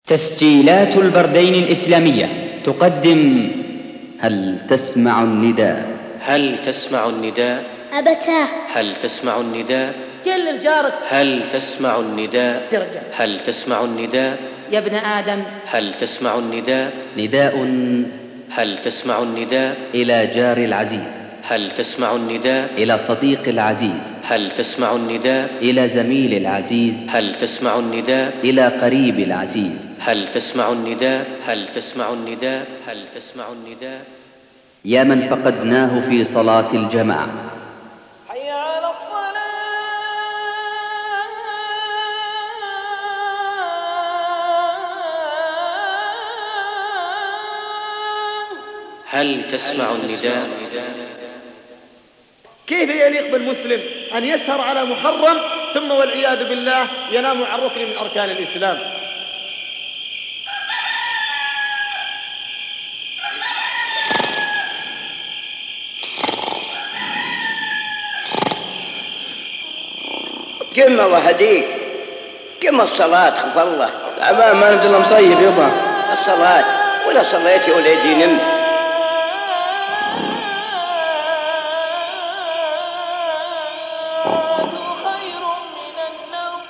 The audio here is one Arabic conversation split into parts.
تسجيلات البردين الإسلامية تقدم هل تسمع النداء؟ هل تسمع النداء؟ أبتاه. هل تسمع النداء؟ قل لجارك. هل تسمع النداء؟ هل تسمع النداء؟ يا ابن آدم. هل تسمع النداء؟ نداء. هل تسمع النداء؟ إلى جار العزيز. هل تسمع النداء؟ إلى صديق العزيز. هل تسمع النداء؟ إلى زميل العزيز. هل تسمع النداء؟ إلى قريب العزيز. هل تسمع النداء؟ هل تسمع النداء؟ هل تسمع النداء؟ يا من فقدناه في صلاة الجماعة، حي على الصلاة. هل تسمع النداء؟ كيف يليق بالمسلم أن يسهر على محرم ثم والعياذ بالله ينام عن ركن من أركان الإسلام؟ كم وهديك كم الصلاة خف الله تعبان ما ندري الا مصيب يبا الصلاة ولا صليت يا ولدي نم خير من النوم.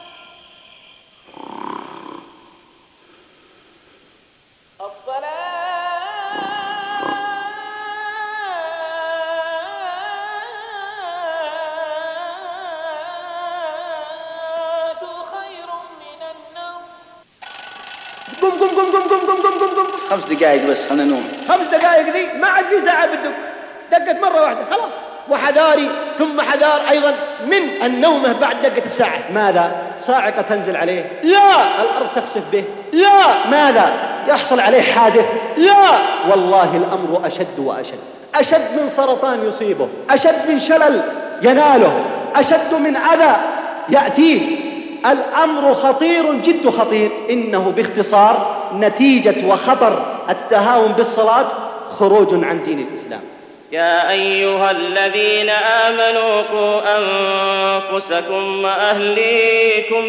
قم 5 دقائق بس خلنا نوم. 5 دقائق ذي ما عاد في ساعة بدك، دقت مرة واحدة خلاص. وحذاري ثم حذار أيضا من النومة بعد دقة الساعة. ماذا؟ صاعقة تنزل عليه؟ لا. الأرض تخسف به؟ لا. ماذا؟ يحصل عليه حادث؟ لا. والله الأمر أشد وأشد، أشد من سرطان يصيبه، أشد من شلل يناله، أشد من أذى يأتيه. الأمر خطير جد خطير. إنه باختصار نتيجة وخطر التهاون بالصلاة خروج عن دين الإسلام. يا أيها الذين آمنوا قوا أنفسكم وأهليكم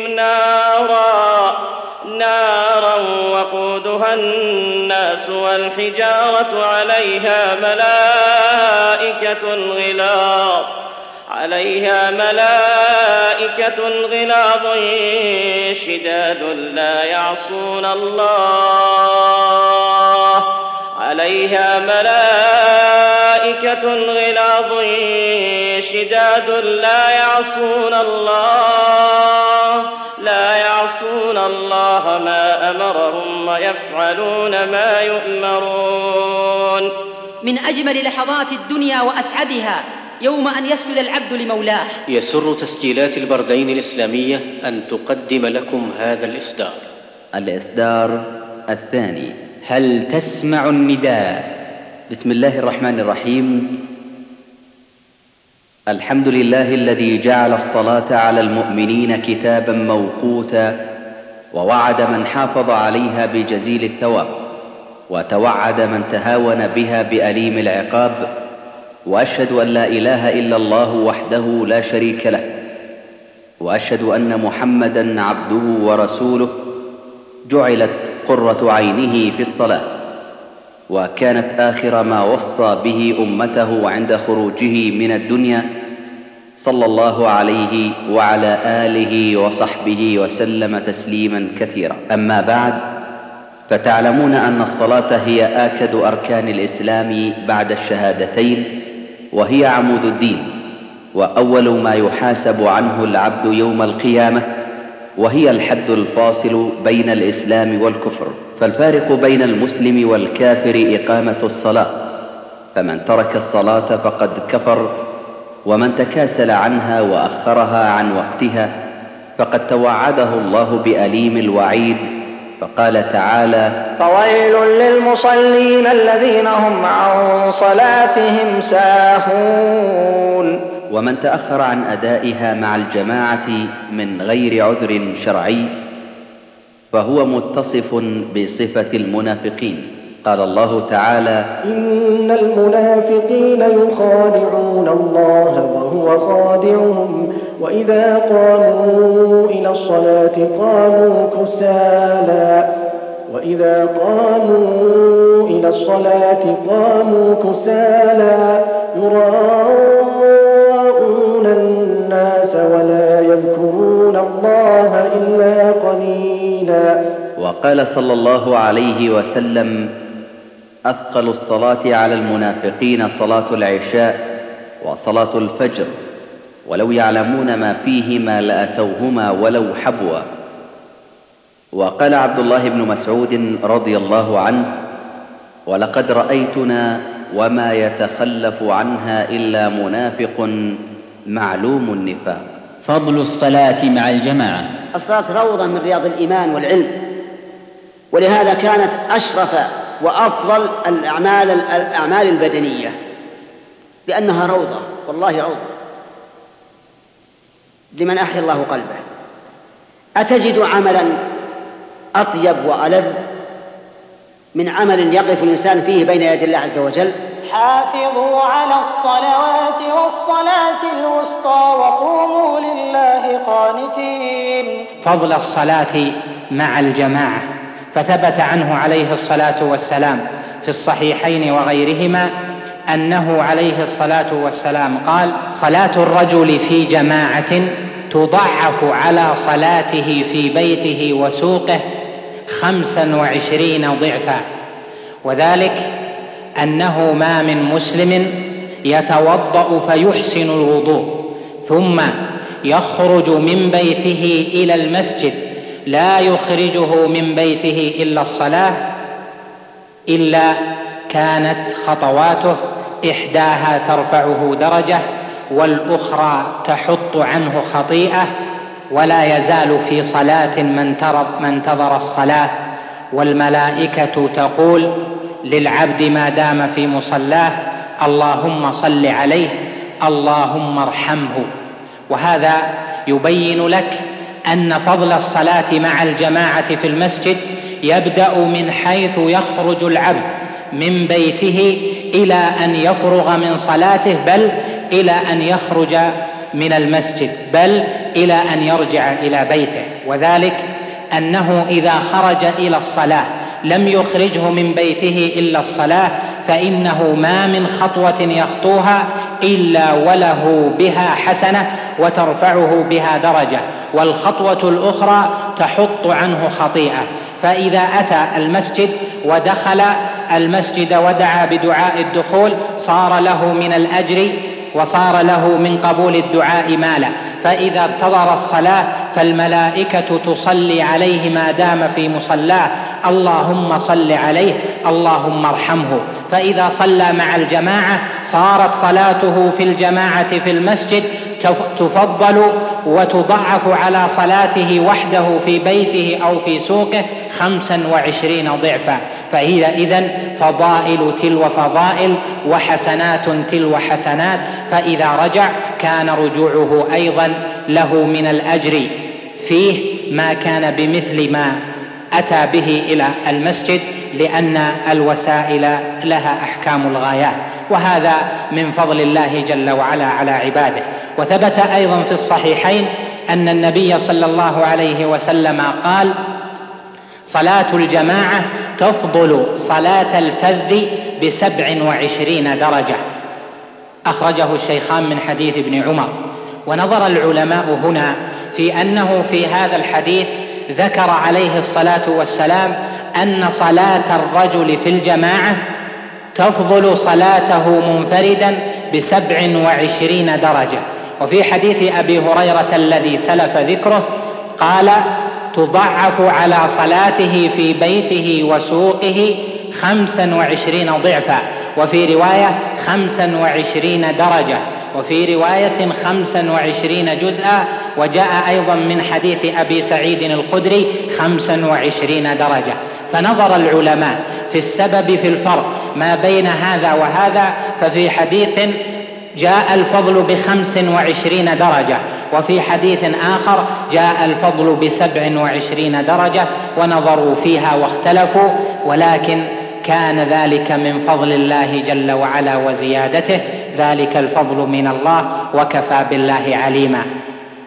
نارا وقودها الناس والحجارة عليها ملائكة غلاظ شداد لا يعصون الله لا يعصون الله ما أمرهم ويفعلون ما يؤمرون. من أجمل لحظات الدنيا وأسعدها يوم أن يسجد العبد لمولاه. يسر تسجيلات البردين الإسلامية أن تقدم لكم هذا الإصدار الثاني. هل تسمع النداء؟ بسم الله الرحمن الرحيم. الحمد لله الذي جعل الصلاة على المؤمنين كتابا موقوتا، ووعد من حافظ عليها بجزيل الثواب، وتوعد من تهاون بها بأليم العقاب. وأشهد أن لا إله إلا الله وحده لا شريك له، وأشهد أن محمدا عبده ورسوله، جعلت قرة عينه في الصلاة، وكانت آخر ما وصى به أمته عند خروجه من الدنيا، صلى الله عليه وعلى آله وصحبه وسلم تسليما كثيرا. أما بعد، فتعلمون أن الصلاة هي آكد أركان الإسلام بعد الشهادتين، وهي عمود الدين، وأول ما يحاسب عنه العبد يوم القيامة، وهي الحد الفاصل بين الإسلام والكفر. فالفارق بين المسلم والكافر إقامة الصلاة، فمن ترك الصلاة فقد كفر، ومن تكاسل عنها وأخرها عن وقتها فقد توعده الله بأليم الوعيد. فقال تعالى: فويل للمصلين الذين هم عن صلاتهم ساهون. ومن تأخر عن أدائها مع الجماعة من غير عذر شرعي فهو متصف بصفة المنافقين. قال الله تعالى: إن المنافقين يخادعون الله وهو خادعهم وإذا قاموا إلى الصلاة قاموا كسالى يراءون الناس ولا يذكرون الله إلا قليلا. وقال صلى الله عليه وسلم: أثقل الصلاة على المنافقين صلاة العشاء وصلاة الفجر، ولو يعلمون ما فيهما لأتوهما ولو حبوا. وقال عبد الله بن مسعود رضي الله عنه: ولقد رأيتنا وما يتخلف عنها إلا منافق معلوم النفاق. فضل الصلاة مع الجماعة. الصلاة روضة من رياض الإيمان والعلم، ولهذا كانت أشرف وأفضل الأعمال البدنية، لأنها روضة، والله روضة لمن أحيا الله قلبه. أتجد عملا أطيب وألذ من عمل يقف الإنسان فيه بين يدي الله عز وجل؟ حافظوا على الصلوات والصلاة الوسطى وقوموا لله قانتين. فضل الصلاة مع الجماعة، فثبت عنه عليه الصلاة والسلام في الصحيحين وغيرهما أنه عليه الصلاة والسلام قال: صلاة الرجل في جماعة تضعف على صلاته في بيته وسوقه 25 ضعفا، وذلك أنه ما من مسلم يتوضأ فيحسن الوضوء ثم يخرج من بيته إلى المسجد لا يخرجه من بيته إلا الصلاة، إلا كانت خطواته إحداها ترفعه درجة والأخرى تحط عنه خطيئة، ولا يزال في صلاة من انتظر الصلاة، والملائكة تقول للعبد ما دام في مصلاه: اللهم صل عليه، اللهم ارحمه. وهذا يبين لك أن فضل الصلاة مع الجماعة في المسجد يبدأ من حيث يخرج العبد من بيته إلى أن يفرغ من صلاته، بل إلى أن يخرج من المسجد، بل إلى أن يرجع إلى بيته. وذلك أنه إذا خرج إلى الصلاة لم يخرجه من بيته إلا الصلاة، فإنه ما من خطوة يخطوها إلا وله بها حسنة وترفعه بها درجة، والخطوة الأخرى تحط عنه خطيئة. فإذا أتى المسجد ودخل المسجد ودعا بدعاء الدخول صار له من الأجر وصار له من قبول الدعاء مالا. فإذا انتظر الصلاة فالملائكة تصلي عليه ما دام في مصلاه: اللهم صل عليه، اللهم ارحمه. فإذا صلى مع الجماعة صارت صلاته في الجماعة في المسجد تفضل وتضعف على صلاته وحده في بيته أو في سوقه 25 ضعفا. فهي إذن فضائل تلو فضائل وحسنات تلو حسنات. فإذا رجع كان رجوعه أيضا له من الأجر فيه ما كان بمثل ما أتى به إلى المسجد، لأن الوسائل لها أحكام الغايات، وهذا من فضل الله جل وعلا على عباده. وثبت أيضا في الصحيحين أن النبي صلى الله عليه وسلم قال: صلاة الجماعة تفضل صلاة الفذ ب27 درجة. أخرجه الشيخان من حديث ابن عمر. ونظر العلماء هنا في أنه في هذا الحديث ذكر عليه الصلاة والسلام أن صلاة الرجل في الجماعة تفضل صلاته منفردا ب27 درجة. وفي حديث أبي هريرة الذي سلف ذكره قال: تضعف على صلاته في بيته وسوقه 25 ضعفا، وفي رواية 25 درجة، وفي رواية 25 جزءا. وجاء أيضا من حديث أبي سعيد الخدري 25 درجة. فنظر العلماء في السبب في الفرق ما بين هذا وهذا، ففي حديث جاء الفضل ب25 درجة، وفي حديث آخر جاء الفضل ب27 درجة، ونظروا فيها واختلفوا، ولكن كان ذلك من فضل الله جل وعلا وزيادته، ذلك الفضل من الله وكفى بالله عليما.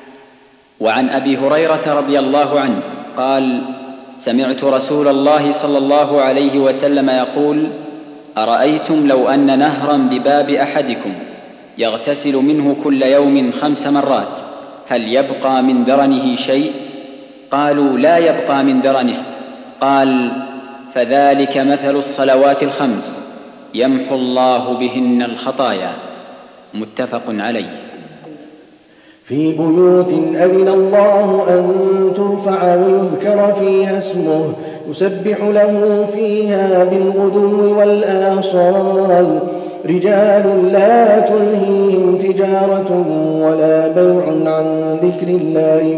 وعن أبي هريرة رضي الله عنه قال: سمعت رسول الله صلى الله عليه وسلم يقول: أرأيتم لو أن نهرا بباب أحدكم يغتسل منه كل يوم 5 مرات هل يبقى من درنه شيء؟ قالوا: لا يبقى من درنه. قال: فذلك مثل الصلوات 5 يمحو الله بهن الخطايا. متفق عليه. في بيوت أذن الله أن ترفع ويذكر فيها اسمه يسبح له فيها بالغدو والآصال رجال لا تلهيهم تجارة ولا بيع عن ذكر الله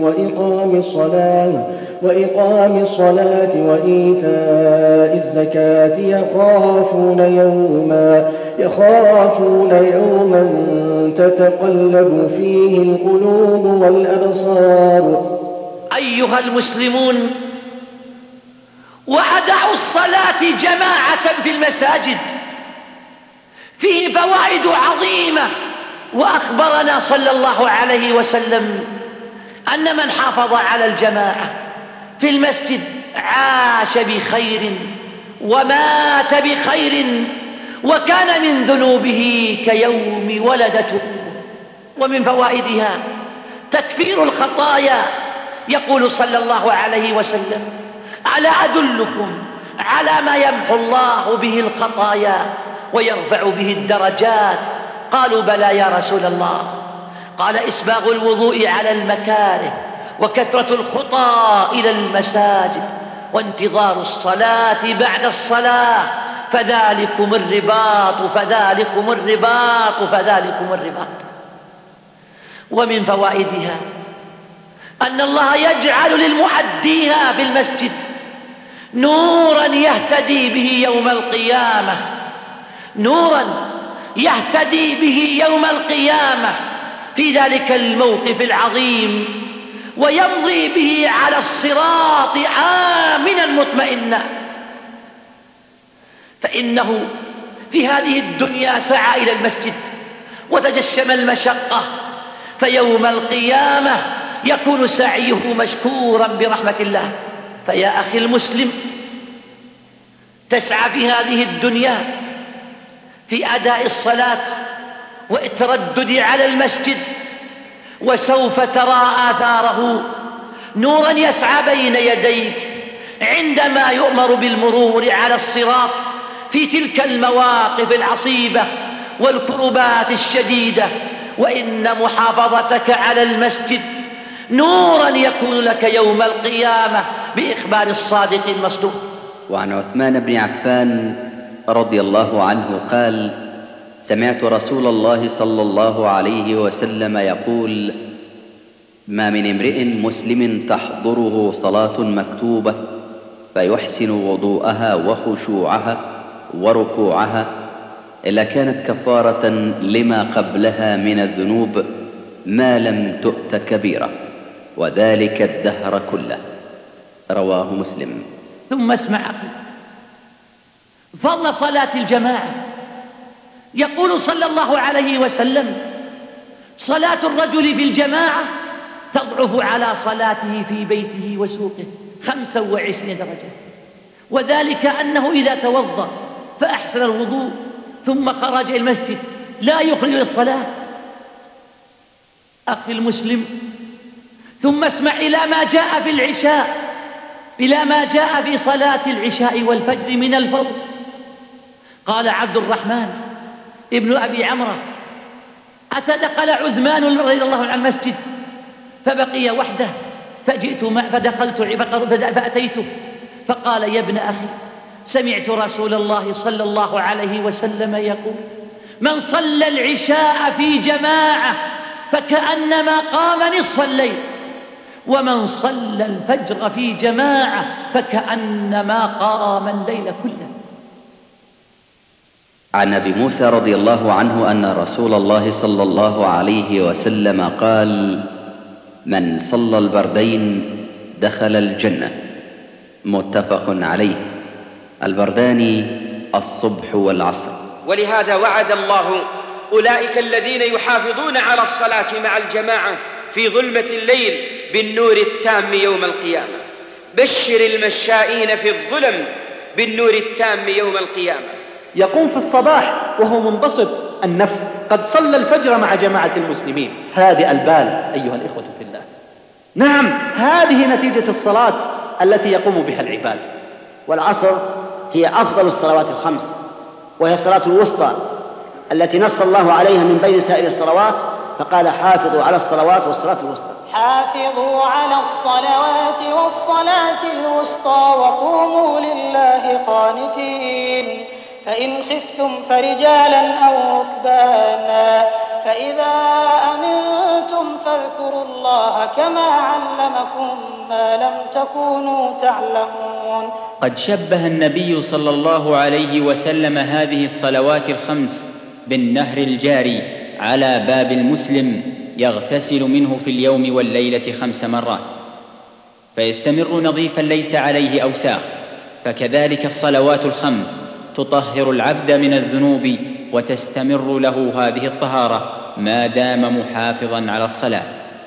وإقام الصلاة وإيتاء الزكاة يخافون يوما تتقلب فيه القلوب والأبصار. أيها المسلمون، وأداء الصلاة جماعة في المساجد فيه فوائد عظيمة، وأخبرنا صلى الله عليه وسلم أن من حافظ على الجماعة في المسجد عاش بخير ومات بخير، وكان من ذنوبه كيوم ولدته. ومن فوائدها تكفير الخطايا. يقول صلى الله عليه وسلم: ألا أدلكم على ما يمحو الله به الخطايا ويرفع به الدرجات؟ قالوا: بلى يا رسول الله. قال: إسباغ الوضوء على المكاره، وكثرة الخطى إلى المساجد، وانتظار الصلاة بعد الصلاة، فذلكم الرباط. ومن فوائدها أن الله يجعل للمؤديها بالمسجد نورا يهتدي به يوم القيامة في ذلك الموقف العظيم، ويمضي به على الصراط آمنا مطمئنا. فإنه في هذه الدنيا سعى إلى المسجد وتجشم المشقة، فيوم القيامة يكون سعيه مشكورا برحمة الله. فيا أخي المسلم، تسعى في هذه الدنيا في أداء الصلاة والتردد على المسجد، وسوف ترى آثاره، نورا يسعى بين يديك عندما يؤمر بالمرور على الصراط في تلك المواقف العصيبة والكربات الشديدة. وإن محافظتك على المسجد نورا يكون لك يوم القيامة بإخبار الصادق المصدوق. وعن عثمان بن عفان رضي الله عنه قال: سمعت رسول الله صلى الله عليه وسلم يقول: ما من امرئ مسلم تحضره صلاة مكتوبة فيحسن وضوءها وخشوعها وركوعها إلا كانت كفارة لما قبلها من الذنوب ما لم تؤت كبيرة، وذلك الدهر كله. رواه مسلم. ثم اسمع أخي فضل صلاة الجماعة. يقول صلى الله عليه وسلم: صلاة الرجل في الجماعة تضعف على صلاته في بيته وسوقه 25 درجة، وذلك أنه إذا توضأ فأحسن الوضوء ثم خرج إلى المسجد لا يخرج للصلاة. أخي المسلم، ثم اسمع إلى ما جاء في العشاء، إلى ما جاء في صلاة العشاء والفجر من الفضل. قال عبد الرحمن ابن أبي عمرو: أتدخل عثمان رضي الله عنه المسجد فبقي وحده، فجئت فدخلت فأتيته فقال: يا ابن أخي، سمعت رسول الله صلى الله عليه وسلم يقول: من صلى العشاء في جماعة فكأنما قام نصف الليل، ومن صلى الفجر في جماعة فكأنما قام الليل كله. عن أبي موسى رضي الله عنه أن رسول الله صلى الله عليه وسلم قال: من صلى البردين دخل الجنة. متفق عليه. البردان الصبح والعصر. ولهذا وعد الله أولئك الذين يحافظون على الصلاة مع الجماعة في ظلمة الليل بالنور التام يوم القيامة. بشر المشائين في الظلم بالنور التام يوم القيامة. يقوم في الصباح وهو منبسط النفس، قد صلى الفجر مع جماعة المسلمين، هادئ البال أيها الإخوة في الله. نعم، هذه نتيجة الصلاة التي يقوم بها العباد. والعصر هي أفضل الصلوات الخمس، وهي الصلاة الوسطى التي نص الله عليها من بين سائر الصلوات، فقال حافظوا على الصلوات والصلاة الوسطى. حافظوا على الصلوات والصلاة الوسطى وقوموا لله قانتين، فإن خفتم فرجالا أو ركبانا، فإذا أمنتم فاذكروا الله كما علمكم ما لم تكونوا تعلمون. قد شبه النبي صلى الله عليه وسلم هذه الصلوات الخمس بالنهر الجاري على باب المسلم يغتسل منه في اليوم والليلة 5 مرات، فيستمر نظيفا ليس عليه أوساخ. فكذلك الصلوات الخمس تطهر العبد من الذنوب، وتستمر له هذه الطهارة ما دام محافظا على الصلاة.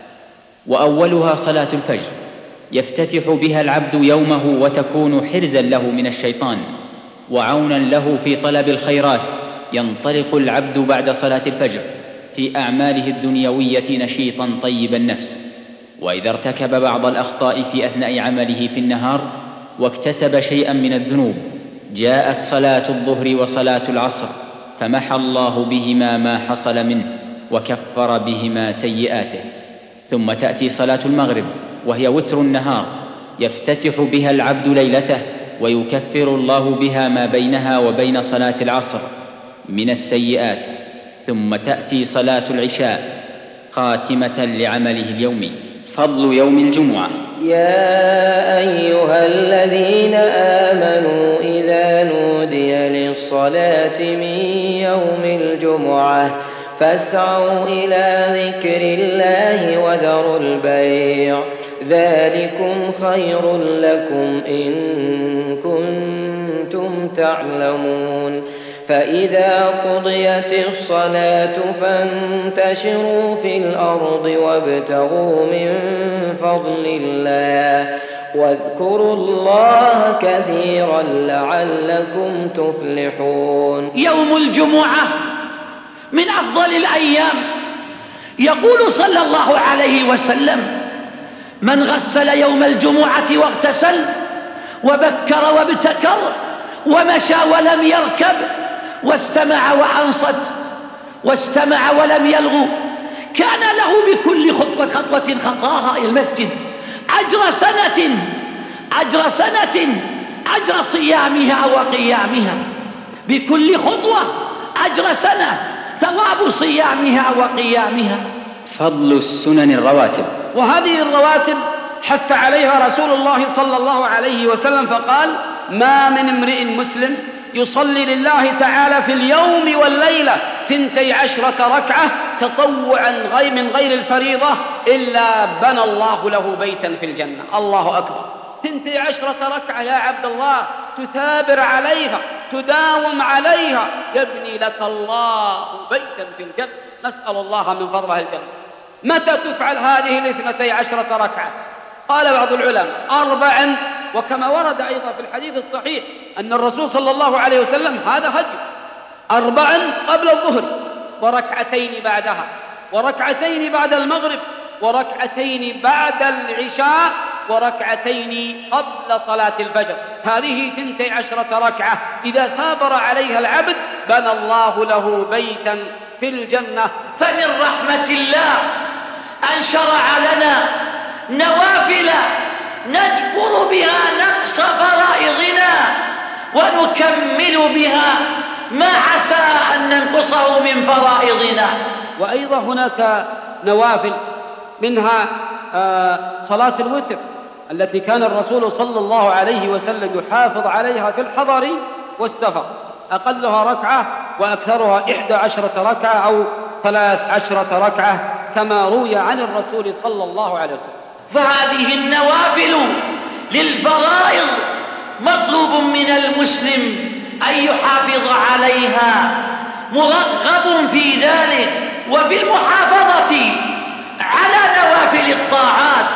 وأولها صلاة الفجر يفتتح بها العبد يومه، وتكون حرزا له من الشيطان وعونا له في طلب الخيرات. ينطلق العبد بعد صلاة الفجر في أعماله الدنيوية نشيطا طيب النفس، وإذا ارتكب بعض الأخطاء في أثناء عمله في النهار واكتسب شيئا من الذنوب، جاءت صلاة الظهر وصلاة العصر فمحى الله بهما ما حصل منه وكفر بهما سيئاته. ثم تأتي صلاة المغرب وهي وتر النهار يفتتح بها العبد ليلته، ويكفر الله بها ما بينها وبين صلاة العصر من السيئات. ثم تأتي صلاة العشاء خاتمة لعمله اليومي. فضل يوم الجمعة. يا أيها الذين آمنوا إذا نودي للصلاة من يوم الجمعة فاسعوا إلى ذكر الله وذروا البيع، ذلكم خير لكم إن كنتم تعلمون. فإذا قضيت الصلاة فانتشروا في الأرض وابتغوا من فضل الله واذكروا الله كثيرا لعلكم تفلحون. يوم الجمعة من أفضل الأيام. يقول صلى الله عليه وسلم: من غسل يوم الجمعة واغتسل وبكر وابتكر ومشى ولم يركب واستمع وأنصت واستمع ولم يلغو، كان له بكل خطوة خطاها إلى المسجد أجر سنة أجر صيامها وقيامها. بكل خطوة أجر سنة ثواب صيامها وقيامها. فضل السنن الرواتب. وهذه الرواتب حث عليها رسول الله صلى الله عليه وسلم فقال: ما من امرئ مسلم يصلي لله تعالى في اليوم والليلة 12 ركعة تطوعا من غير الفريضة إلا بنى الله له بيتا في الجنة. الله أكبر! 12 ركعة يا عبد الله، تثابر عليها، تداوم عليها، يبني لك الله بيتا في الجنة. نسأل الله من فضله الجنة. متى تفعل هذه 12 ركعة؟ قال بعض العلماء 4، وكما ورد أيضا في الحديث الصحيح أن الرسول صلى الله عليه وسلم هذا هدي: 4 قبل الظهر، وركعتين بعدها، وركعتين بعد المغرب، وركعتين بعد العشاء، وركعتين قبل صلاة الفجر. هذه 12 ركعة إذا ثابر عليها العبد بنى الله له بيتا في الجنة. فمن رحمة الله أن شرع لنا نوافل نجبر بها نقص فرائضنا ونكمل بها ما عسى أن ننقصه من فرائضنا. وأيضا هناك نوافل منها صلاة الوتر التي كان الرسول صلى الله عليه وسلم يحافظ عليها في الحضر والسفر، أقلها ركعة وأكثرها 11 ركعة أو 13 ركعة كما روي عن الرسول صلى الله عليه وسلم. فهذه النوافل للفرائض مطلوب من المسلم أن يحافظ عليها، مرغب في ذلك. وبالمحافظة على نوافل الطاعات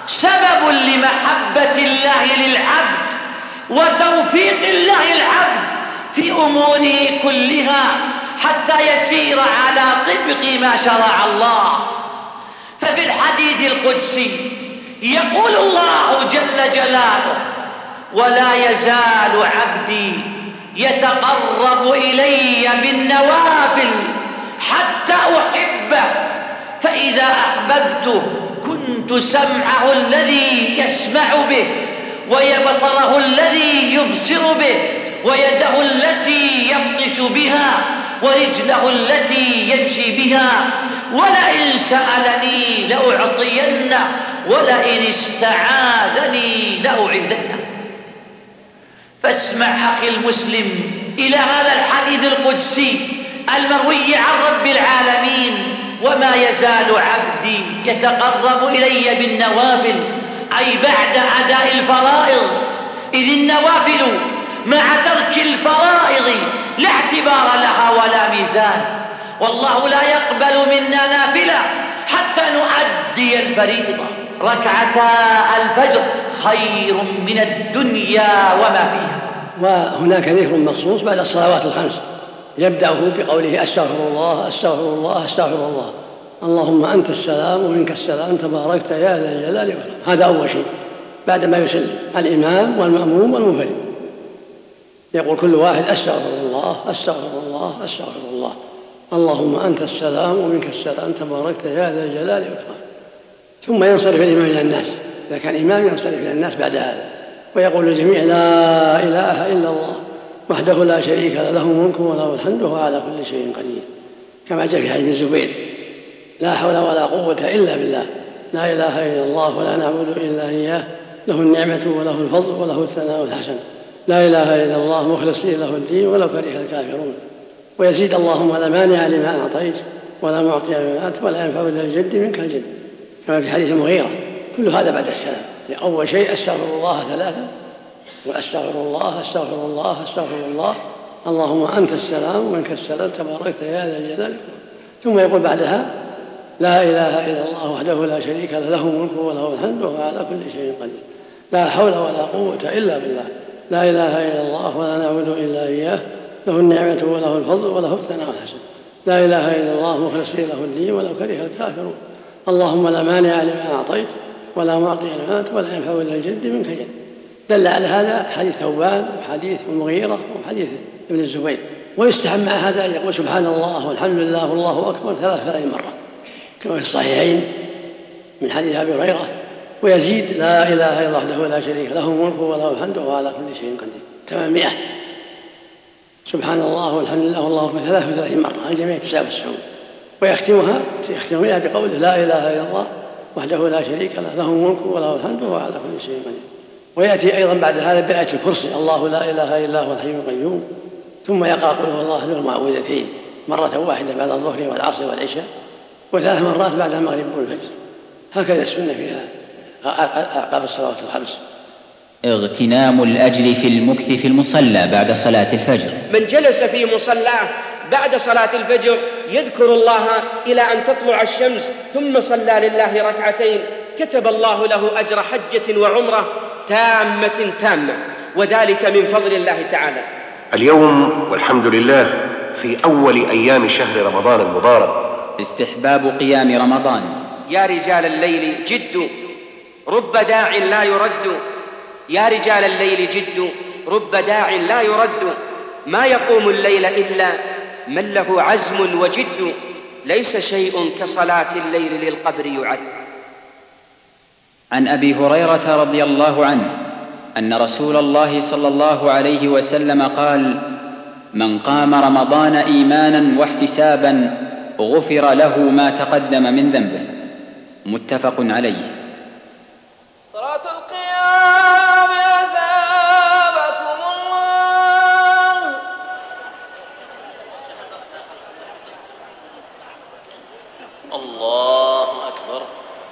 سبب لمحبة الله للعبد وتوفيق الله العبد في أموره كلها حتى يسير على طبق ما شرع الله. ففي الحديث القدسي يقول الله جل جلاله: ولا يزال عبدي يتقرب إلي بالنوافل حتى أحبه، فإذا أحببته كنت سمعه الذي يسمع به، وبصره الذي يبصر به، ويده التي يبطش بها، ورجله التي يمشي بها، ولئن سألني لأعطينه، ولئن استعاذني لأعيذنه. فاسمع أخي المسلم إلى هذا الحديث القدسي المروي عن رب العالمين: وما يزال عبدي يتقرب إلي بالنوافل، أي بعد أداء الفرائض، إذ النوافل مع ترك الفرائض لا اعتبار لها ولا ميزان، والله لا يقبل منا نافلة حتى نؤدي الفريضة. ركعتا الفجر خير من الدنيا وما فيها. وهناك ذكر مخصوص بعد الصلوات الخمس يبدأه بقوله: أستغفر الله أستغفر الله أستغفر الله، اللهم أنت السلام ومنك السلام تباركت يا ذا الجلال والإكرام. هذا أول شيء بعد ما يسلم الإمام والمأموم والمنفرد، يقول كل واحد: أستغفر الله أستغفر الله أستغفر الله، اللهم أنت السلام ومنك السلام تباركت يا ذا الجلال والإكرام. ثم ينصرف الإمام إلى الناس، إذا كان إمام ينصرف إلى الناس بعد هذا، ويقول للجميع: لا إله إلا الله وحده لا شريك له، له الملك وله الحمد وهو على كل شيء قدير، كما جاء في حديث الزبير: لا حول ولا قوة إلا بالله، لا إله إلا الله ولا نعبد إلا إياه، له النعمة وله الفضل وله الثناء الحسن، لا إله إلا الله مخلصين له الدين ولو كره الكافرون. ويزيد: اللهم لا مانع لما أعطيت ولا معطي لما أعطيت ولا ينفع ذا الجد منك الجد، كما في حديث المغيرة. كل هذا بعد السلام. أول شيء أستغفر الله ثلاثا، وأستغفر الله أستغفر الله أستغفر الله، اللهم أنت السلام ومنك السلام تباركت يا ذا الجلال. ثم يقول بعدها: لا إله إلا الله وحده لا شريك له، له الملك وله الحمد وهو على كل شيء قدير، لا حول ولا قوة إلا بالله، لا إله إلا الله ولا نعبد إلا إياه، له النعمة وله الفضل وله الثناء الحسن، لا إله إلا الله مخلصين له الدين ولو كره الكافرون. اللهم لا مانع لما أعطيت ولا معطي لما أعطيت ولا ينفع ذا الجد منك الجد. دل على هذا حديث ثوبان وحديث المغيرة وحديث ابن الزبير. ويستحب مع هذا أن يقول: سبحان الله والحمد لله والله أكبر 33 مرة، كما في الصحيحين من حديث أبي هريرة. ويزيد: لا إله إلا الله وحده لا شريك له الملك وله الحمد وهو على كل شيء قدير 800. سبحان الله والحمد لله والله أكبر 33 مرة، الجميع 99. ويختمها بقوله: لا إله إلا الله وحده لا شريك له، له الملك وله الحمد وهو على كل شيء قدير. ويأتي أيضا بعد هذا بآية الكرسي: الله لا إله إلا هو الحي القيوم. ثم يقرأ قل هو الله أحد المعوذتين مرة واحدة بعد الظهر والعصر والعشاء، وثلاث مرات بعد المغرب والفجر. هكذا السنة فيها أعقاب الصلوات الخمس. اغتنام الأجر في المكث في المصلى بعد صلاة الفجر. من جلس في مصلاه بعد صلاة الفجر يذكر الله إلى أن تطلع الشمس ثم صلى لله ركعتين، كتب الله له أجر حجة وعمرة تامة، وذلك من فضل الله تعالى. اليوم والحمد لله في أول أيام شهر رمضان المبارك. استحباب قيام رمضان. يا رجال الليل جد، رب داع لا يرد، يا رجال الليل جد، رب داع لا يرد، ما يقوم الليل إلا من له عزم وجد، ليس شيء كصلاة الليل للقبر يعد. عن أبي هريرة رضي الله عنه أن رسول الله صلى الله عليه وسلم قال: من قام رمضان إيمانا واحتسابا غفر له ما تقدم من ذنبه. متفق عليه. صلاة القيام أثابكم الله. الله أكبر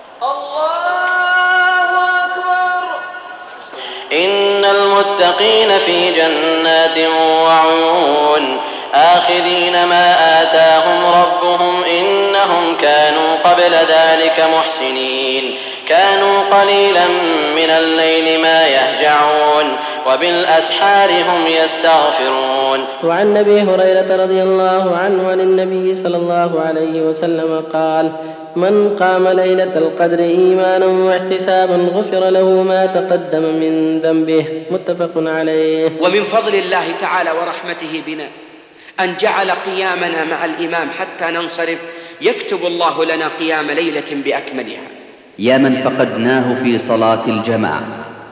الله أكبر. إن المتقين في جنات وعيون آخذين ما آتاهم ربهم إنهم كانوا قبل ذلك محسنين كانوا قليلا من الليل ما يهجعون وبالأسحار هم يستغفرون. وعن أبي هريرة رضي الله عنه عن النبي صلى الله عليه وسلم قال: من قام ليلة القدر إيمانا واحتسابا غفر له ما تقدم من ذنبه. متفق عليه. ومن فضل الله تعالى ورحمته بنا أن جعل قيامنا مع الإمام حتى ننصرف يكتب الله لنا قيام ليلة بأكملها. يا من فقدناه في صلاة الجماعة،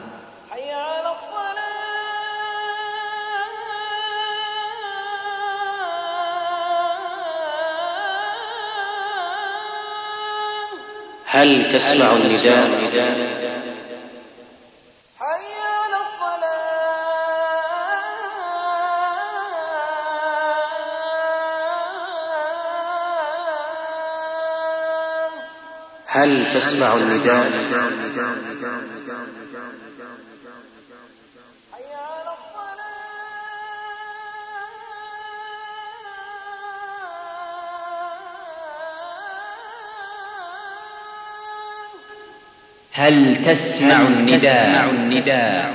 هل تسمع النداء؟ هل تسمع النداء؟ هل تسمع النداء؟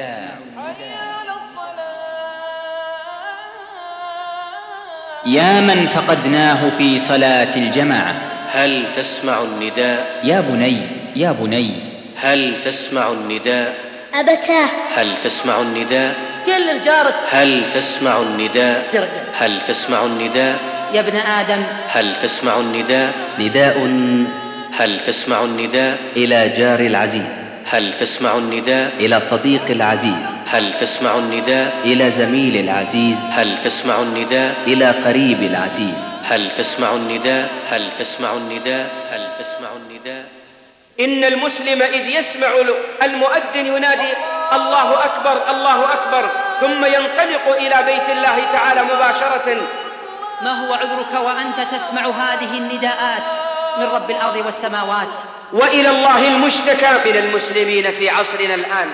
يا من فقدناه في صلاة الجماعة، هل تسمع النداء؟ يا بني هل تسمع النداء؟ أبتاه. هل تسمع النداء؟ قل لجارك. هل تسمع النداء؟ هل تسمع النداء؟ يا ابن آدم. هل تسمع النداء؟ نداء. هل تسمع النداء؟ إلى جار العزيز. هل تسمع النداء؟ إلى صديق العزيز. هل تسمع النداء؟ إلى زميل العزيز. هل تسمع النداء؟ إلى قريب العزيز. هل تسمع النداء؟ هل تسمع النداء؟ هل تسمع النداء؟ إن المسلم إذ يسمع المؤذن ينادي الله أكبر الله أكبر ثم ينطلق إلى بيت الله تعالى مباشرة. ما هو عذرك وأنت تسمع هذه النداءات من رب الأرض والسماوات؟ وإلى الله المشتكى من المسلمين في عصرنا الآن،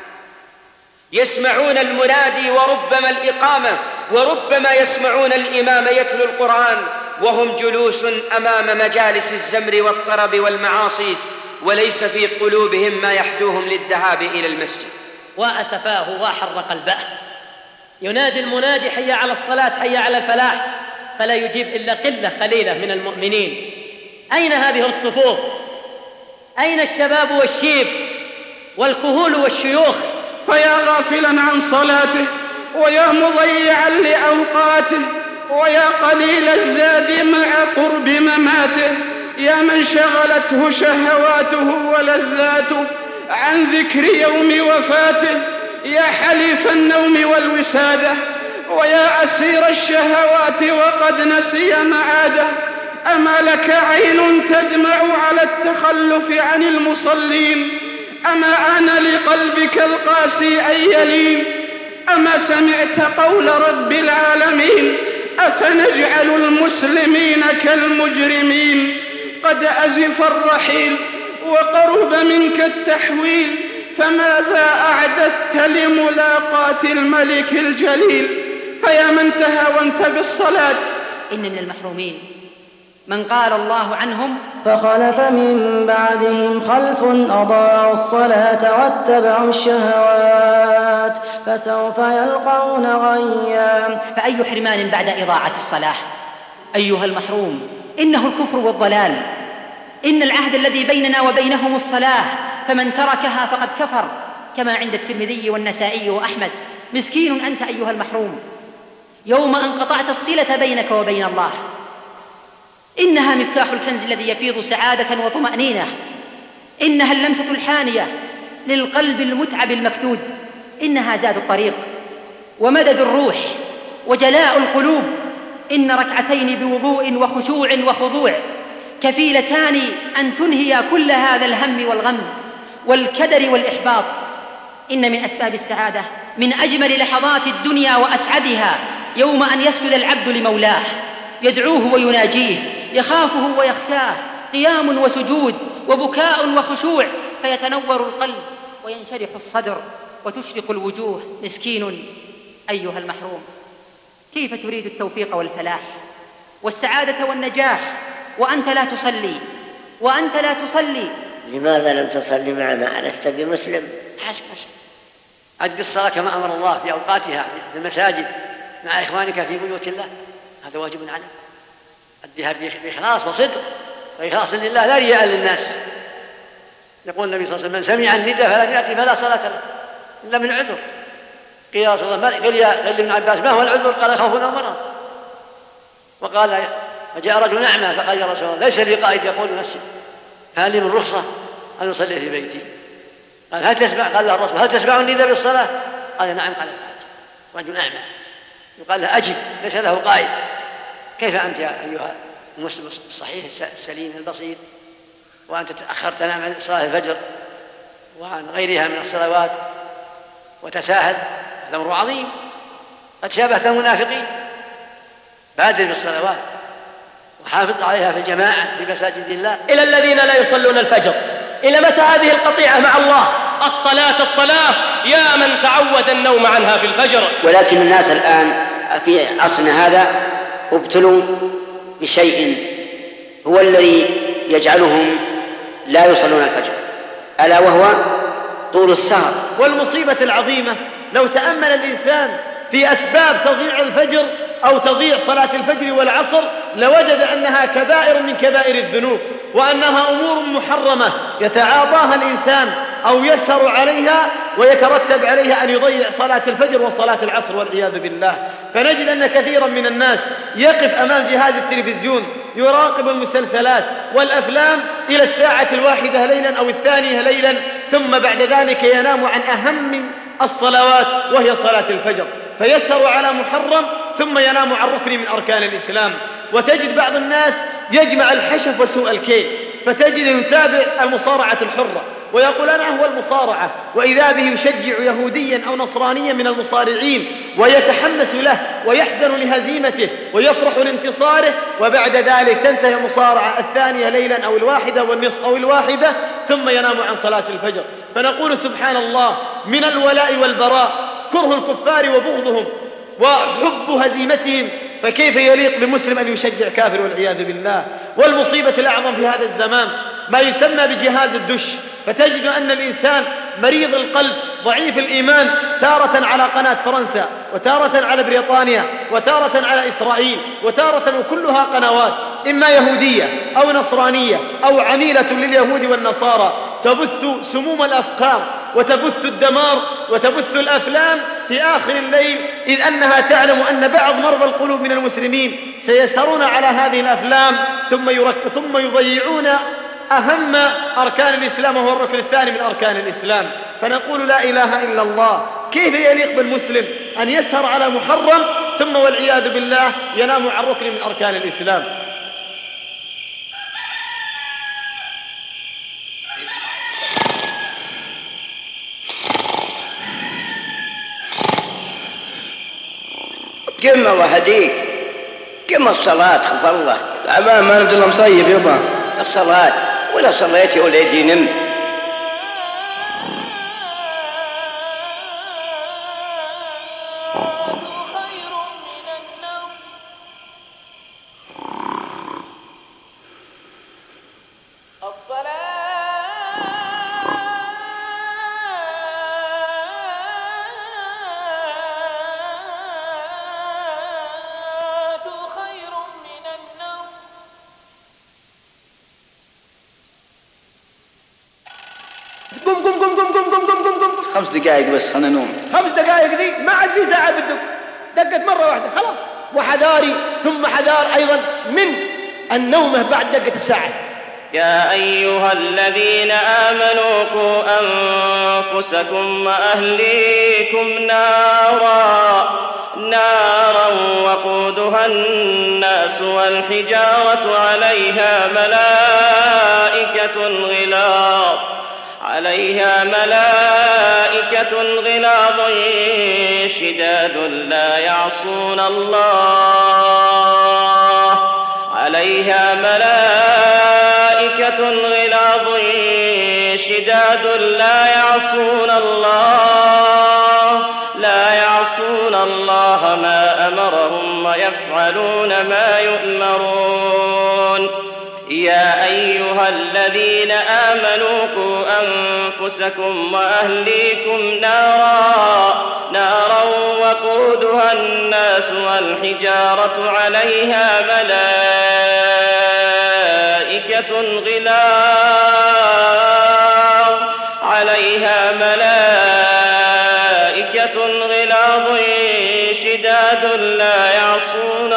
يسمعون المنادي وربما الإقامة، وربما يسمعون الإمام يتلو القرآن وهم جلوس أمام مجالس الزمر والطرب والمعاصي، وليس في قلوبهم ما يحدوهم للذهاب إلى المسجد. وأسفاه وحر قلبه. ينادي المنادي حي على الصلاة حي على الفلاح، فلا يجيب إلا قلة قليلة من المؤمنين. أين هذه الصفوف؟ أين الشباب والشيب والكهول والشيوخ؟ فيا غافلا عن صلاته، ويا مضيعا لأوقاته، ويا قليل الزاد مع قرب مماته، يا من شغلته شهواته ولذاته عن ذكر يوم وفاته، يا حليف النوم والوسادة، ويا أسير الشهوات وقد نسي معاده. أما لك عين تدمع على التخلف عن المصلين؟ أما آن لقلبك القاسي أن يلين؟ أما سمعت قول رب العالمين أفنجعل المسلمين كالمجرمين؟ قد أزف الرحيل وقرب منك التحويل، فماذا أعددت لملاقاة الملك الجليل؟ فيا من تهاونت بالصلاة، إن من المحرومين من قال الله عنهم فخلف من بعدهم خلف أضاعوا الصلاة واتبعوا الشهوات فسوف يلقون غيا. فأي حرمان بعد إضاعة الصلاة؟ أيها المحروم، إنه الكفر والضلال. إن العهد الذي بيننا وبينهم الصلاة، فمن تركها فقد كفر، كما عند الترمذي والنسائي وأحمد. مسكين أنت أيها المحروم يوم أن قطعت الصلة بينك وبين الله. إنها مفتاح الكنز الذي يفيض سعادة وطمأنينة، إنها اللمسة الحانية للقلب المتعب المكدود، إنها زاد الطريق ومدد الروح وجلاء القلوب. إن ركعتين بوضوء وخشوع وخضوع كفيلتان أن تنهي كل هذا الهم والغم والكدر والإحباط. إن من أسباب السعادة من أجمل لحظات الدنيا وأسعدها يوم أن يسجد العبد لمولاه، يدعوه ويناجيه، يخافه ويخشاه، قيام وسجود وبكاء وخشوع، فيتنور القلب وينشرح الصدر وتشرق الوجوه. مسكين أيها المحروم، كيف تريد التوفيق والفلاح والسعادة والنجاح وأنت لا تصلي؟ وأنت لا تصلي لماذا لم تصلي معنا؟ ألست بمسلم؟ حسب أدي الصلاة كما أمر الله في أوقاتها في المساجد مع إخوانك في بيوت الله، هذا واجب عليك. أديها بإخلاص وصدق وإخلاص لله لا رياء للناس. يقول النبي صلى الله عليه وسلم: من سمع النداء فلم يأتي فلا صلاة له إلا من عذر. قيل يا رسول الله قال ابن عباس: ما هو العذر؟ قال: خوف أو مرض. وقال: فجاء رجل أعمى فقال: يا رسول الله ليس لي قائد يقول مسجد، فهل لي من رخصة أن أصلي في بيتي؟ قال: هل تسمع؟ قال له الرسول: هل تسمع النداء بالصلاة؟ قال: نعم. قال: رجل أعمى يقال له: أجب، ليس له قائد. كيف أنت يا أيها المسلم الصحيح السليم البصير وأنت تأخرت عن صلاة الفجر وعن غيرها من الصلوات وتساهل؟ هذا أمر عظيم، قد شابهت المنافقين. بادر بالصلوات وحافظ عليها في الجماعة في مساجد الله. إلى الذين لا يصلون الفجر، إلى متى هذه القطيعة مع الله؟ الصلاة يا من تعود النوم عنها في الفجر. ولكن الناس الآن في عصرنا هذا ابتلوا بشيء هو الذي يجعلهم لا يصلون الفجر، ألا وهو طول السهر. والمصيبة العظيمة لو تأمل الإنسان في أسباب تضييع الفجر أو تضييع صلاة الفجر والعصر لوجد أنها كبائر من كبائر الذنوب، وأنها أمور محرمة يتعاطاها الإنسان أو يسهر عليها ويترتب عليها أن يضيع صلاة الفجر وصلاة العصر والعياذ بالله. فنجد أن كثيرا من الناس يقف أمام جهاز التلفزيون يراقب المسلسلات والأفلام إلى 1:00 ليلا أو 2:00 ليلا، ثم بعد ذلك ينام عن أهم الصلوات وهي صلاة الفجر، فيسهر على محرم ثم ينام عن ركن من أركان الإسلام. وتجد بعض الناس يجمع الحشف وسوء الكيل، فتجد يتابع المصارعة الحرة ويقول أنا هو المصارعة، وإذا به يشجع يهوديا أو نصرانيا من المصارعين ويتحمس له ويحزن لهزيمته ويفرح لانتصاره، وبعد ذلك تنتهي المصارعة 2:00 ليلا أو 1:30 أو 1:00 ثم ينام عن صلاة الفجر. فنقول سبحان الله، من الولاء والبراء كره الكفار وبغضهم وحب هزيمتهم، فكيف يليق بمسلم أن يشجع كافر والعياذ بالله؟ والمصيبة الأعظم في هذا الزمان ما يسمى بجهاز الدش، فتجد أن الإنسان مريض القلب ضعيف الإيمان تارة على قناة فرنسا وتارة على بريطانيا وتارة على إسرائيل وتارة، وكلها قنوات إما يهودية أو نصرانية أو عميلة لليهود والنصارى تبث سموم الأفكار وتبث الدمار وتبث الأفلام في آخر الليل، إذ أنها تعلم أن بعض مرضى القلوب من المسلمين سيسهرون على هذه الأفلام ثم يضيعون أهم أركان الإسلام وهو الركن الثاني من أركان الإسلام. فنقول لا إله إلا الله، كيف يليق بالمسلم أن يسهر على محرم ثم والعياذ بالله ينام عن ركن من أركان الإسلام؟ قمة وهديك، قمة الصلاة خف الله. تعبان ما نبدأ مصيب يبا. الصلاة ولا صليت يا وليدي نم. قم 5 دقائق بس خلنا نوم. 5 دقائق دي ما عاد في ساعة بالدق، دقت مرة واحدة خلاص. وحذاري ثم حذار أيضا من النومة بعد دقة الساعة. يا أيها الذين آمنوا قوا أنفسكم وأهليكم نارا وقودها الناس والحجارة عليها ملائكة غلاظ شداد لا يعصون الله ما أمرهم ويفعلون ما يؤمرون. يا أيها الذين آمنوا قوا أنفسكم وأهليكم نارا وقودها الناس والحجارة عليها ملائكة غلاظ شداد لا يعصون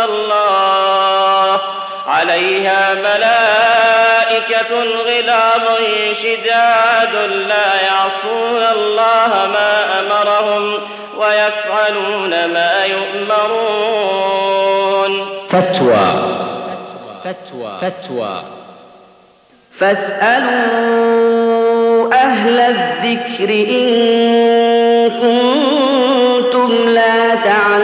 الله ما أمرهم ويفعلون ما يؤمرون. فتوى فاسألوا أهل الذكر إن كنتم لا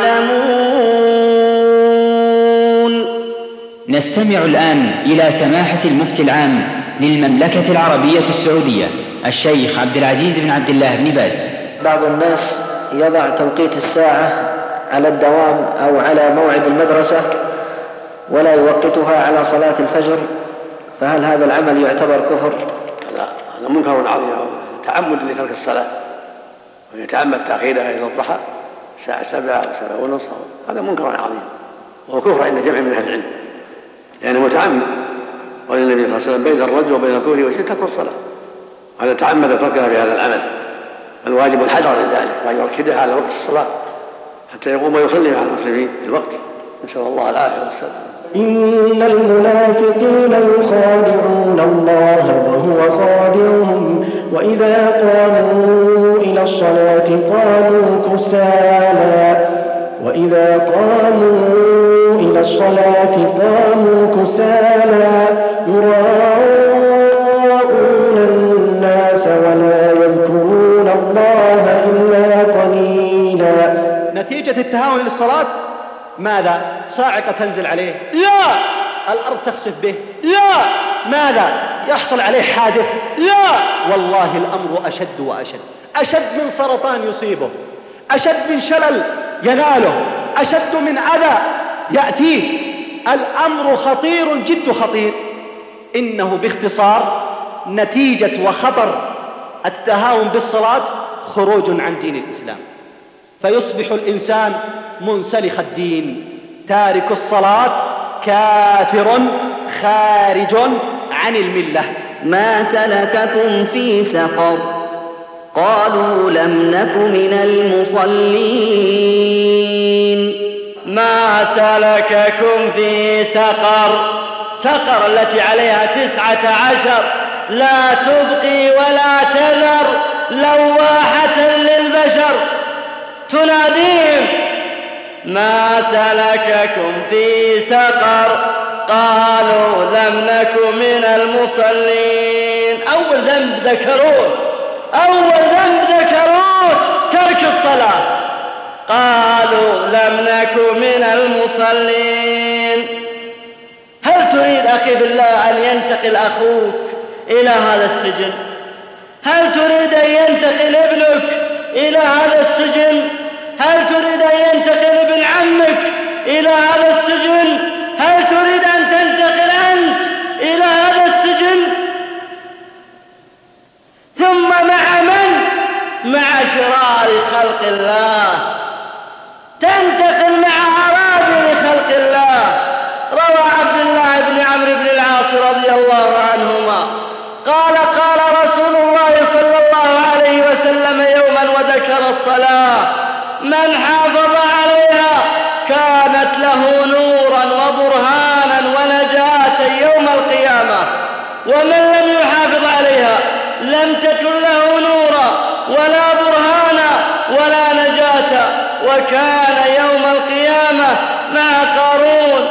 تعلمون. نستمع الآن إلى سماحة المفتي العام للمملكة العربية السعودية الشيخ عبد العزيز بن عبد الله بن باز. بعض الناس يضع توقيت الساعة على الدوام أو على موعد المدرسة ولا يوقتها على صلاة الفجر، فهل هذا العمل يعتبر كفر؟ هذا منكر عظيم، تعمد لترك الصلاة ويتعمد تأخيرها إلى الضحى الساعة 7 أو 7:30، هذا منكر عظيم وهو كفر عند جمع من أهل العلم لأنه متعمد. قال النبي صلى الله عليه وسلم بين الرجل وبين الكفر والشرك ترك الصلاة، هذا تعمد تركها بهذا العمل. الواجب الحذر لذلك وأن يركدها على وقت الصلاة حتى يقوم ويصلي مع المسلمين في الوقت، نسأل الله العافية والسلام. إن المنافقين يخادعون الله وهو خادعهم وإذا قاموا إلى الصلاة قاموا كسالى يراءون الناس ولا يذكرون الله إلا قليلا. نتيجة التهاون للصلاة ماذا؟ صاعقة تنزل عليه؟ لا. الأرض تخسف به؟ لا. ماذا؟ يحصل عليه حادث؟ لا. والله الأمر أشد وأشد، أشد من سرطان يصيبه، أشد من شلل يناله، أشد من أذى يأتيه. الأمر خطير جد خطير. إنه باختصار نتيجة وخطر التهاون بالصلاة خروج عن دين الإسلام، فيصبح الإنسان منسلخ الدين تارك الصلاة كافر خارج عن الملة. ما سلككم في سقر؟ قالوا لم نك من المصلين. ما سلككم في سقر؟ سقر التي عليها 19 لا تبقي ولا تذر، لواحة للبشر تناديهم. ما سلككم في سقر؟ قالوا لم نك من المصلين. أول ذنب ذكروه ترك الصلاة. قالوا لم نك من المصلين. هل تريد أخي بالله أن ينتقل أخوك إلى هذا السجن؟ هل تريد أن ينتقل ابنك إلى هذا السجن؟ هل تريد أن ينتقل ابن عمك إلى هذا السجن؟ هل تريد أن تنتقل أنت إلى هذا السجن؟ ثم مع من؟ مع شرار خلق الله، تنتقل مع أراذل خلق الله. روى عبد الله بن عمرو بن العاص رضي الله عنهما قال قال رسول الله صلى الله عليه وسلم يوما وذكر الصلاة: من حافظ عليها كانت له نورا وبرهانا ونجاة يوم القيامة، ومن لم يحافظ عليها لم تكن له نورا ولا برهانا ولا نجاة، وكان يوم القيامة مع قارون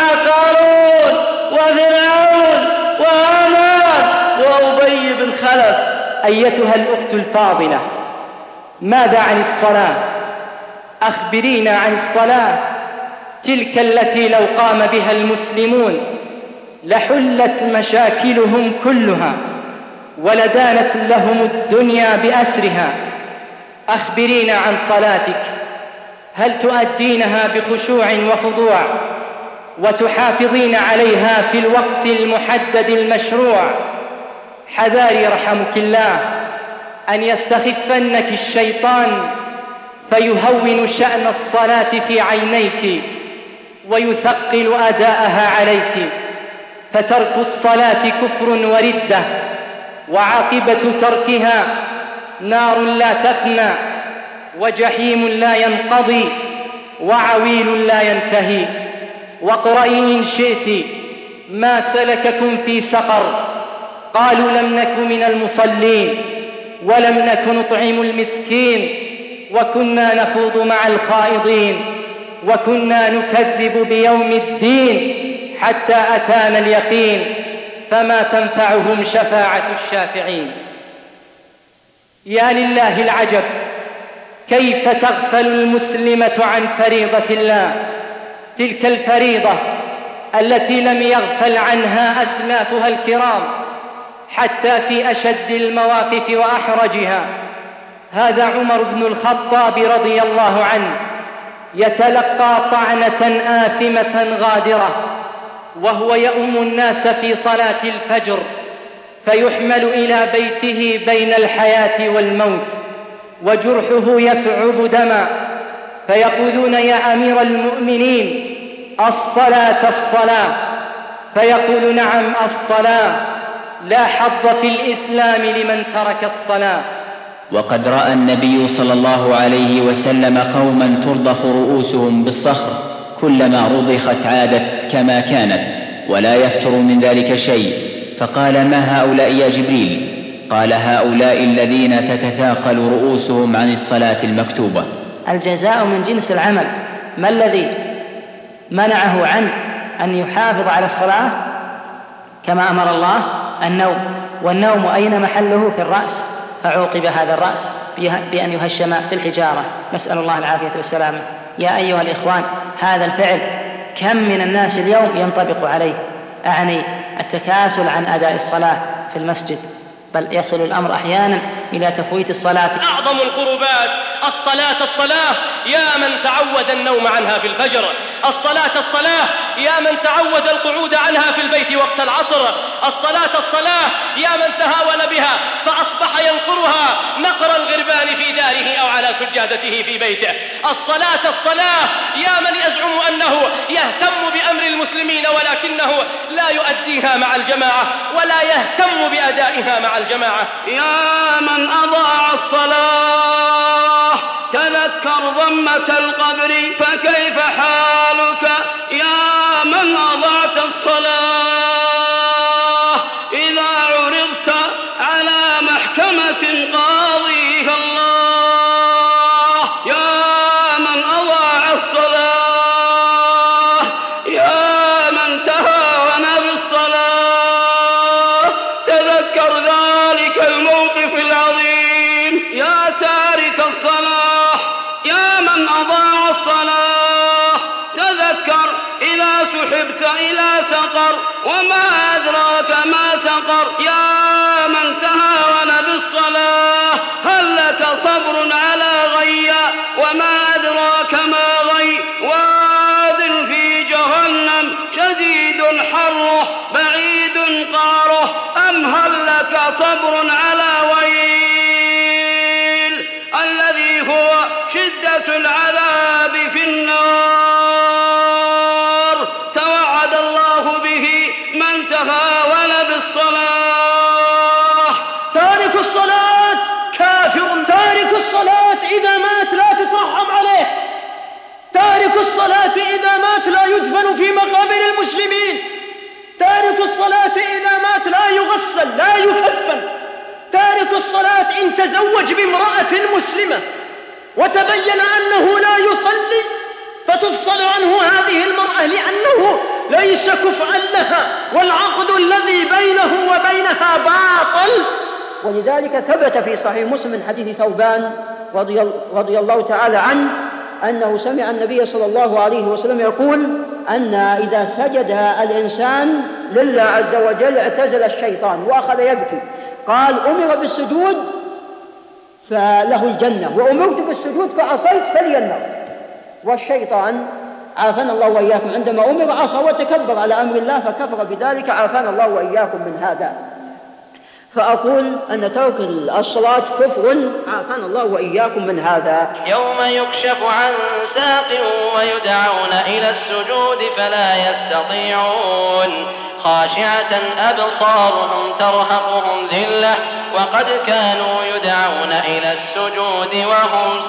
وفرعون وهامان وأبي بن خلف. أيتها الأخت الفاضلة، ماذا عن الصلاة؟ أخبرينا عن الصلاة، تلك التي لو قام بها المسلمون لحلت مشاكلهم كلها ولدانت لهم الدنيا بأسرها. أخبرينا عن صلاتك، هل تؤدينها بخشوع وخضوع وتحافظين عليها في الوقت المحدد المشروع، حذاري رحمك الله أن يستخفنك الشيطان فيهون شأن الصلاة في عينيك ويثقل أداءها عليك، فترك الصلاة كفر وردة، وعاقبة تركها نار لا تفنى، وجحيم لا ينقضي، وعويل لا ينتهي. واقرئي إن شئت ما سلككم في سقر، قالوا لم نك من المصلين ولم نك نطعم المسكين وكنا نخوض مع الخائضين وكنا نكذب بيوم الدين حتى أتانا اليقين فما تنفعهم شفاعة الشافعين. يا لله العجب، كيف تغفل المسلمة عن فريضة الله، تلك الفريضة التي لم يغفل عنها أسلافها الكرام حتى في أشد المواقف وأحرجها. هذا عمر بن الخطاب رضي الله عنه يتلقى طعنة آثمة غادرة وهو يؤم الناس في صلاة الفجر، فيحمل إلى بيته بين الحياة والموت وجرحه يثعب دما، فيقولون يا أمير المؤمنين الصلاة الصلاة، فيقول نعم الصلاة، لا حظ في الإسلام لمن ترك الصلاة. وقد رأى النبي صلى الله عليه وسلم قوما ترضخ رؤوسهم بالصخر، كلما رضخت عادت كما كانت ولا يفتر من ذلك شيء، فقال ما هؤلاء يا جبريل؟ قال هؤلاء الذين تتثاقل رؤوسهم عن الصلاة المكتوبة. الجزاء من جنس العمل. ما الذي منعه عن أن يحافظ على الصلاة كما أمر الله؟ النوم، والنوم أين محله؟ في الرأس، فعوقب هذا الرأس بأن يهشم في الحجارة، نسأل الله العافية والسلامة. يا أيها الإخوان، هذا الفعل كم من الناس اليوم ينطبق عليه، أعني التكاسل عن أداء الصلاة في المسجد، بل يصل الأمر أحيانا إلى تفويت الصلاة. أعظم القربات الصلاة يا من تعود النوم عنها في الفجر، الصلاة يا من تعود القعود عنها في البيت وقت العصر، الصلاة يا من تهاون بها فأصبح ينقرها نقر الغربان في داره أو على سجادته في بيته، الصلاة يا من يزعم أنه يهتم بأمر المسلمين ولكنه لا يؤديها مع الجماعة ولا يهتم بأدائها مع الجماعة. يا من أضاع الصلاة تذكر ضمة القبر فكيف حالك؟ يا من أضعت الصلاة إذا عرضت على محكمة قاضيها الله، يا من أضاع الصلاة، يا من تهاون بالصلاة، تذكر ذلك الموقف العظيم. يا تارك الصلاة، يا من أضاع الصلاة، تذكر إذا سحبت إلى سقر وما أدراك ما سقر. يا من تهاون بالصلاة، هل لك صبر على غي وما أدراك ما غي؟ واد في جهنم شديد حره بعيد قعره، أم هل لك صبر على ويل الذي هو شدة العذاب في النار، توعد الله به من تهاون بالصلاة. تارك الصلاة كافر، تارك الصلاة إذا مات لا تترحم عليه، تارك الصلاة إذا مات لا يدفن في مقابر المسلمين، تارك الصلاة إذا مات لا يغسل لا يكفن، تارك الصلاة إن تزوج بامرأة مسلمة وتبين أنه لا يصلي فتفصل عنه هذه المرأة لأنه ليس كفءا لها والعقد الذي بينه وبينها باطل. ولذلك ثبت في صحيح مسلم من حديث ثوبان رضي الله تعالى عنه أنه سمع النبي صلى الله عليه وسلم يقول أن إذا سجد الإنسان لله عز وجل اعتزل الشيطان وأخذ يبكي، قال أمر بالسجود فله الجنة وأمرت بالسجود فعصيت فلي النار. والشيطان عافانا الله وإياكم عندما أمر عصى وتكبر على أمر الله فكفر بذلك، عافانا الله وإياكم من هذا. فأقول أن ترك الصلاة كفر، عافانا الله وإياكم من هذا. يوم يكشف عن ساق ويدعون إلى السجود فلا يستطيعون، خاشعة أبصارهم ترهقهم ذلة وقد كانوا يدعون إلى السجود وهم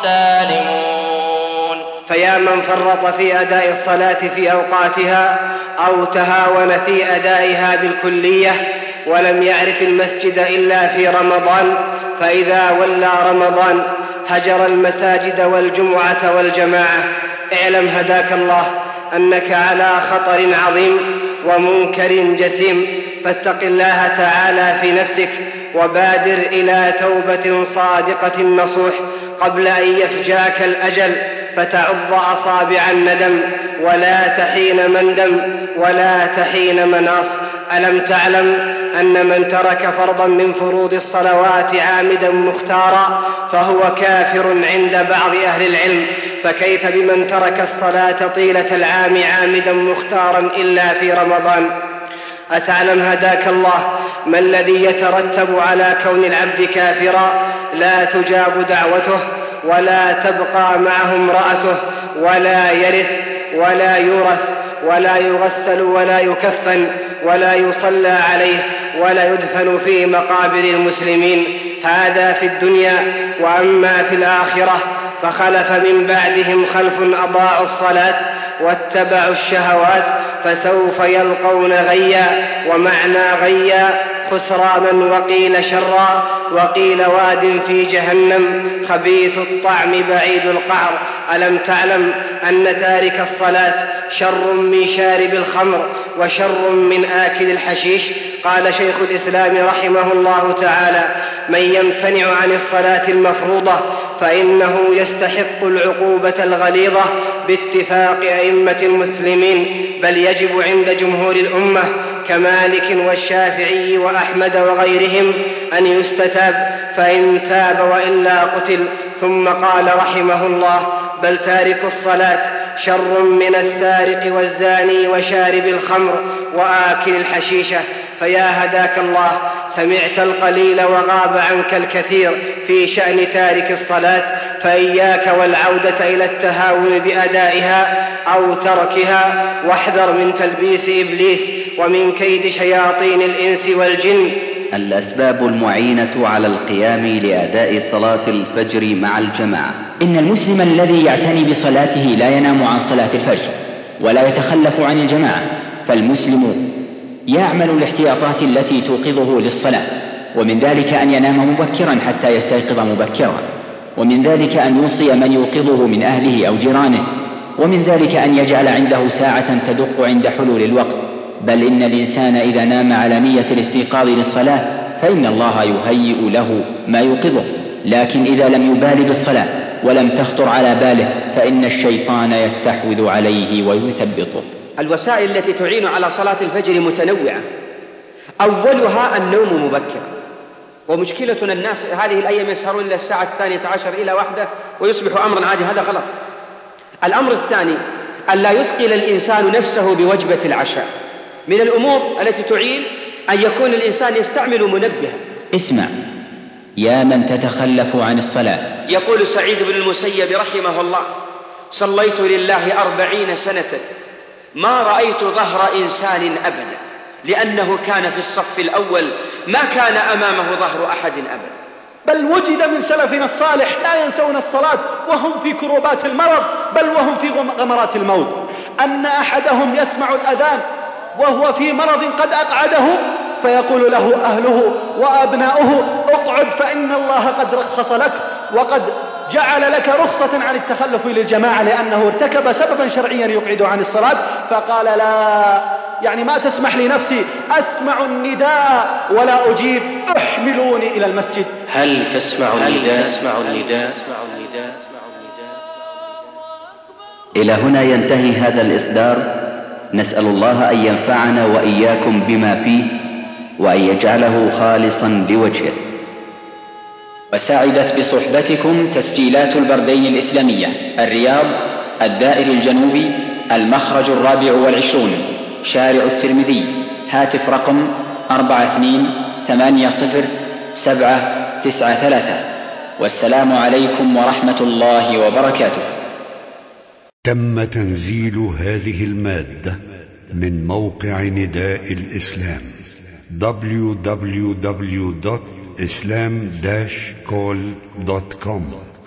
سالمون. فيا من فرط في أداء الصلاة في أوقاتها أو تهاون في أدائها بالكلية ولم يعرف المسجد إلا في رمضان، فإذا ولى رمضان هجر المساجد والجمعة والجماعة. اعلم هداك الله أنك على خطر عظيم ومنكر جسيم، فاتق الله تعالى في نفسك وبادر إلى توبة صادقة نصوح قبل أن يفجاك الأجل فتعض أصابع الندم ولا تحين مندم ولا تحين مناص. ألم تعلم أن من ترك فرضا من فروض الصلوات عامدا مختارا فهو كافر عند بعض أهل العلم، فكيف بمن ترك الصلاة طيلة العام عامدا مختارا إلا في رمضان؟ أتعلم هداك الله ما الذي يترتب على كون العبد كافرا؟ لا تجاب دعوته ولا تبقى معه امرأته ولا يرث ولا يورث ولا يغسل ولا يكفن ولا يصلى عليه ولا يدفن في مقابر المسلمين. هذا في الدنيا. وأما في الآخرة فخلف من بعدهم خلف أضاعوا الصلاة واتبعوا الشهوات فسوف يلقون غيا. ومعنى غيا خسرانا وقيل شرا وقيل واد في جهنم خبيث الطعم بعيد القعر. ألم تعلم أن تارك الصلاة شر من شارب الخمر وشر من آكل الحشيش؟ قال شيخ الإسلام رحمه الله تعالى: من يمتنع عن الصلاة المفروضة فإنه يستحق العقوبة الغليظة باتفاق أئمة المسلمين، بل يجب عند جمهور الأمة كمالك والشافعي وأحمد وغيرهم أن يستتاب، فإن تاب وإلا قتل. ثم قال رحمه الله: بل تارك الصلاة شر من السارق والزاني وشارب الخمر وآكل الحشيشة. فيا هداك الله، سمعت القليل وغاب عنك الكثير في شأن تارك الصلاة، فإياك والعودة إلى التهاون بأدائها أو تركها، واحذر من تلبيس إبليس ومن كيد شياطين الإنس والجن. الأسباب المعينة على القيام لأداء صلاة الفجر مع الجماعة. إن المسلم الذي يعتني بصلاته لا ينام عن صلاة الفجر ولا يتخلف عن الجماعة، فالمسلم يعمل الاحتياطات التي توقظه للصلاة، ومن ذلك أن ينام مبكرا حتى يستيقظ مبكرا، ومن ذلك أن يوصي من يوقظه من أهله أو جيرانه، ومن ذلك أن يجعل عنده ساعة تدق عند حلول الوقت. بل إن الإنسان إذا نام على نية الاستيقاظ للصلاة فإن الله يهيئ له ما يوقظه، لكن إذا لم يبال بالصلاة ولم تخطر على باله فإن الشيطان يستحوذ عليه ويثبطه. الوسائل التي تعين على صلاة الفجر متنوعة، أولها النوم مبكرا، ومشكلتنا الناس هذه الأيام يسهرون إلى الساعة 12 إلى 1 ويصبح أمرا عادي، هذا غلط. الأمر الثاني أن لا يثقل الإنسان نفسه بوجبة العشاء. من الأمور التي تعين أن يكون الإنسان يستعمل منبها. اسمع يا من تتخلف عن الصلاة، يقول سعيد بن المسيب رحمه الله: صليت لله 40 سنة ما رأيت ظهر إنسان أبدا، لأنه كان في الصف الأول ما كان أمامه ظهر أحد أبدا. بل وجد من سلفنا الصالح لا ينسون الصلاة وهم في كروبات المرض، بل وهم في غمرات الموت، أن أحدهم يسمع الأذان وهو في مرض قد أقعده فيقول له أهله وأبناؤه: اقعد فإن الله قد رخص لك وقد جعل لك رخصة عن التخلف للجماعة، لأنه ارتكب سببا شرعيا يقعد عن الصلاة. فقال: لا، يعني ما تسمح لنفسي، أسمع النداء ولا أجيب، احملوني إلى المسجد. هل تسمع النداء؟ إلى هنا ينتهي هذا الإصدار. نسأل الله أن ينفعنا وإياكم بما فيه وأن يجعله خالصا لوجهه. وسعدت بصحبتكم تسجيلات البردين الإسلامية، الرياض، الدائري الجنوبي، المخرج 24 شارع الترمذي، هاتف رقم 42807093. والسلام عليكم ورحمة الله وبركاته. تم تنزيل هذه المادة من موقع نداء الإسلام www.islam-call.com